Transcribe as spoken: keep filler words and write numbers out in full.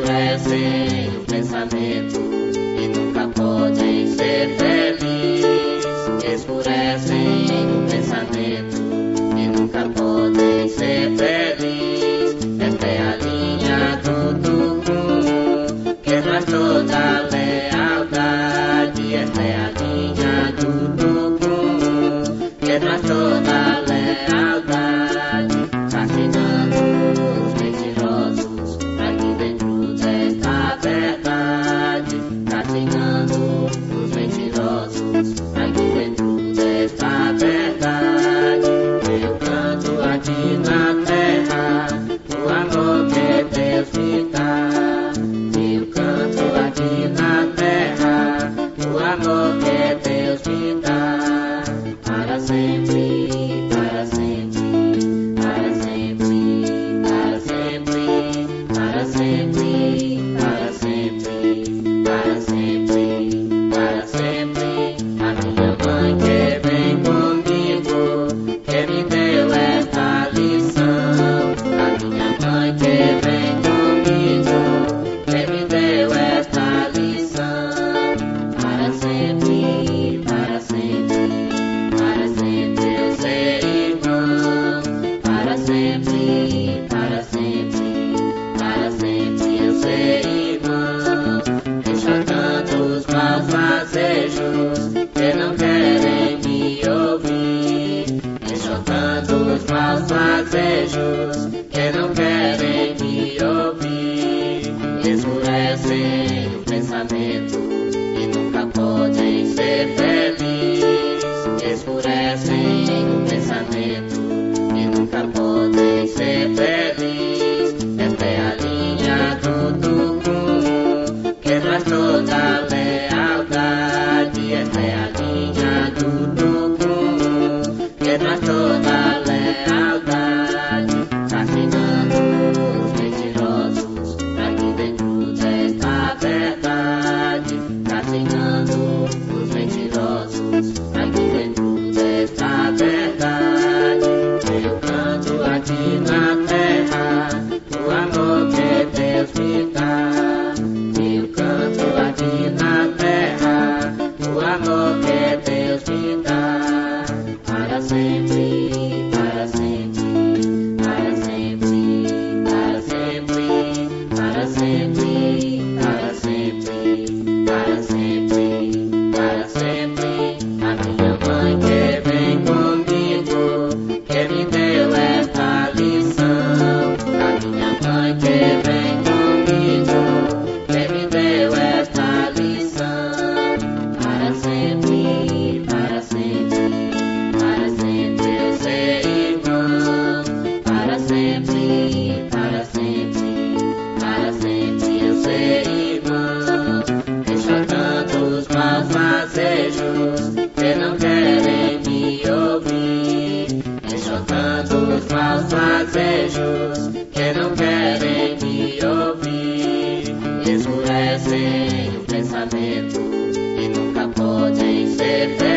escurecem o pensamento e nunca podem ser felizes. Escurecem o pensamento e nunca podem ser felizes. Esta é a linha do Tucum, que traz toda a lealdade. Esta é a linha do Tucum, que traz toda a lealdade. Castigando os mentirosos, aqui dentro desta verdade. Castigando os mentirosos, aqui dentro desta verdade. Eu canto aqui na terra o amor que Deus me dá. Eu canto aqui na terra o amor que Deus me dá. Para sempre, para sempre, para sempre, para sempre, para sempre, para sempre, para sempre, para sempre. A minha mãe que vem comigo, que me deu esta lição. A minha mãe que vem comigo, que me deu esta lição. Para sempre, para sempre, para sempre eu serei irmão. Para sempre, para sempre, para sempre eu serei irmão. Deixa tantos maus desejos que não querem me ouvir. Deixa tantos maus desejos que não querem me ouvir. Escurecem o pensamento e nunca podem ser felizes. Escurecem o pensamento e nunca podem ser felizes. Esta é a linha do Tucum, que traz toda a lealdade. Esta é a linha do Tucum, que traz toda a lealdade. Castigando os mentirosos, aqui dentro desta verdade. Castigando os mentirosos, aqui dentro desta verdade. Eu canto aqui na terra o amor que Deus me dá. Eu canto aqui na terra o amor que Deus me dá. Para sempre, para sempre, para sempre, para sempre, para sempre, para sempre, para sempre, para sempre. A minha mãe que vem comigo, que me deu esta lição. A minha mãe que vem comigo, que me deu esta lição. Para sempre, para sempre, para sempre eu serei irmão. Para sempre, para sempre, para sempre eu serei irmão. Deixa tantos maus desejos que não querem me ouvir. Deixa tantos maus desejos que não querem me ouvir. Escurecem o pensamento e nunca podem ser felizes.